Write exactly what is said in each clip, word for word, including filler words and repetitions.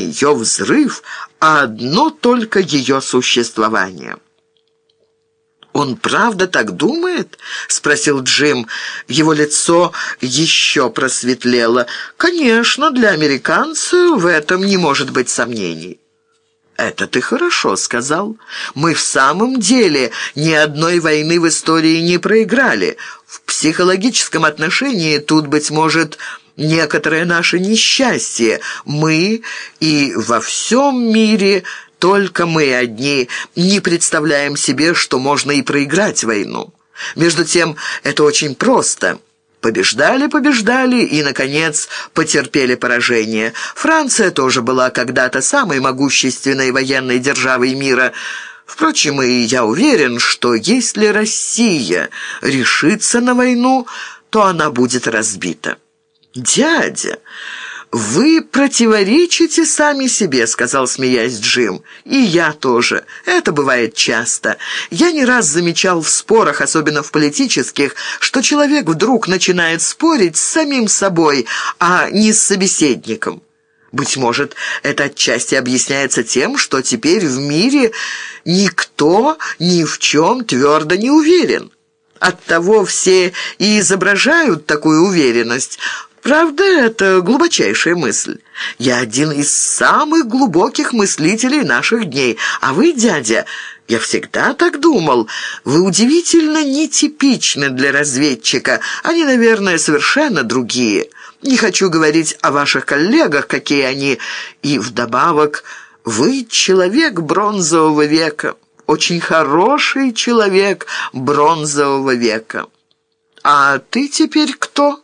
ее взрыв, а одно только ее существование». «Он правда так думает?» — спросил Джим. Его лицо еще просветлело. «Конечно, для американца в этом не может быть сомнений». «Это ты хорошо сказал. Мы в самом деле ни одной войны в истории не проиграли. В психологическом отношении тут, быть может, некоторое наше несчастье. Мы и во всем мире... Только мы одни не представляем себе, что можно и проиграть войну. Между тем, это очень просто. Побеждали, побеждали и, наконец, потерпели поражение. Франция тоже была когда-то самой могущественной военной державой мира. Впрочем, и я уверен, что если Россия решится на войну, то она будет разбита. «Дядя, вы противоречите сами себе», — сказал, смеясь, Джим. «И я тоже. Это бывает часто. Я не раз замечал в спорах, особенно в политических, что человек вдруг начинает спорить с самим собой, а не с собеседником. Быть может, это отчасти объясняется тем, что теперь в мире никто ни в чем твердо не уверен. Оттого все и изображают такую уверенность». Правда, это глубочайшая мысль. Я один из самых глубоких мыслителей наших дней. А вы, дядя, я всегда так думал, вы удивительно нетипичны для разведчика. Они, наверное, совершенно другие. Не хочу говорить о ваших коллегах, какие они. И вдобавок, вы человек бронзового века. Очень хороший человек бронзового века. А ты теперь кто?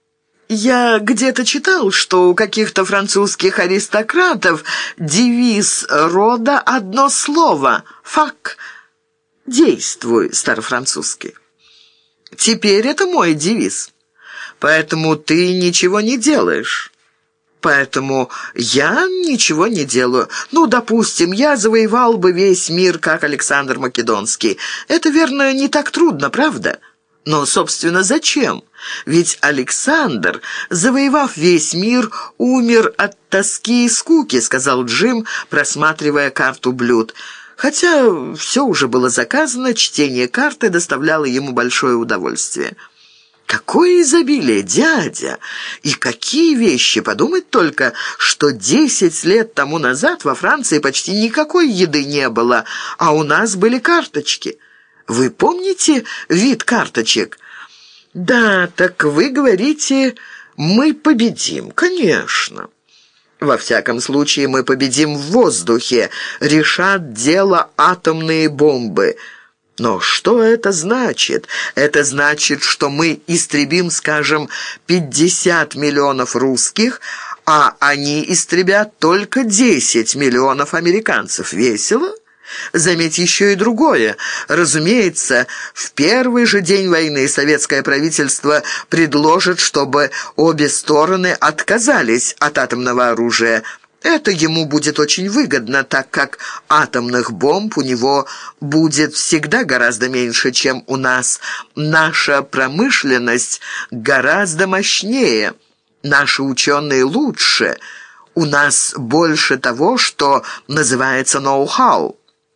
Я где-то читал, что у каких-то французских аристократов девиз рода одно слово — «фак». «Действуй», старофранцузский. Теперь это мой девиз. Поэтому ты ничего не делаешь. Поэтому я ничего не делаю. Ну, допустим, я завоевал бы весь мир, как Александр Македонский. Это, верно, не так трудно, правда? Но, собственно, зачем? Ведь Александр, завоевав весь мир, умер от тоски и скуки, сказал Джим, просматривая карту блюд. Хотя все уже было заказано, чтение карты доставляло ему большое удовольствие. «Какое изобилие, дядя! И какие вещи! Подумать только, что десять лет тому назад во Франции почти никакой еды не было, а у нас были карточки. Вы помните вид карточек?» «Да, так вы говорите, мы победим, конечно». «Во всяком случае, мы победим в воздухе, решат дело атомные бомбы». Но что это значит? Это значит, что мы истребим, скажем, пятьдесят миллионов русских, а они истребят только десять миллионов американцев. Весело? Заметь еще и другое. Разумеется, в первый же день войны советское правительство предложит, чтобы обе стороны отказались от атомного оружия. Это ему будет очень выгодно, так как атомных бомб у него будет всегда гораздо меньше, чем у нас. Наша промышленность гораздо мощнее, наши ученые лучше, у нас больше того, что называется ноу-хау.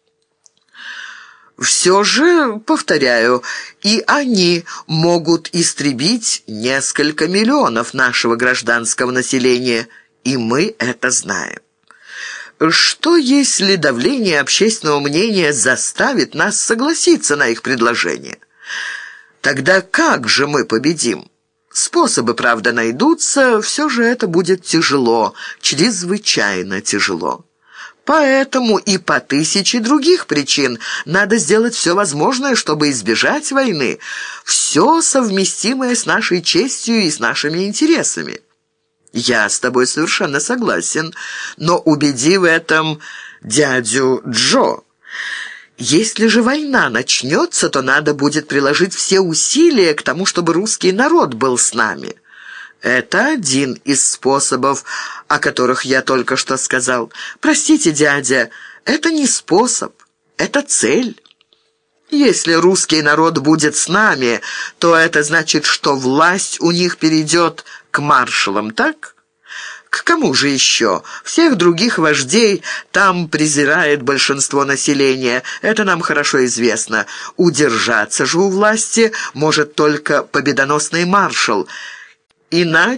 Все же, повторяю, и они могут истребить несколько миллионов нашего гражданского населения, и мы это знаем. Что, если давление общественного мнения заставит нас согласиться на их предложение? Тогда как же мы победим? Способы, правда, найдутся, все же это будет тяжело, чрезвычайно тяжело. Поэтому и по тысяче других причин надо сделать все возможное, чтобы избежать войны, все совместимое с нашей честью и с нашими интересами. Я с тобой совершенно согласен, но убеди в этом дядю Джо. Если же война начнется, то надо будет приложить все усилия к тому, чтобы русский народ был с нами. Это один из способов, о которых я только что сказал. Простите, дядя, это не способ, это цель. Если русский народ будет с нами, то это значит, что власть у них перейдет к маршалам, так? К кому же еще? Всех других вождей там презирает большинство населения. Это нам хорошо известно. Удержаться же у власти может только победоносный маршал. Иначе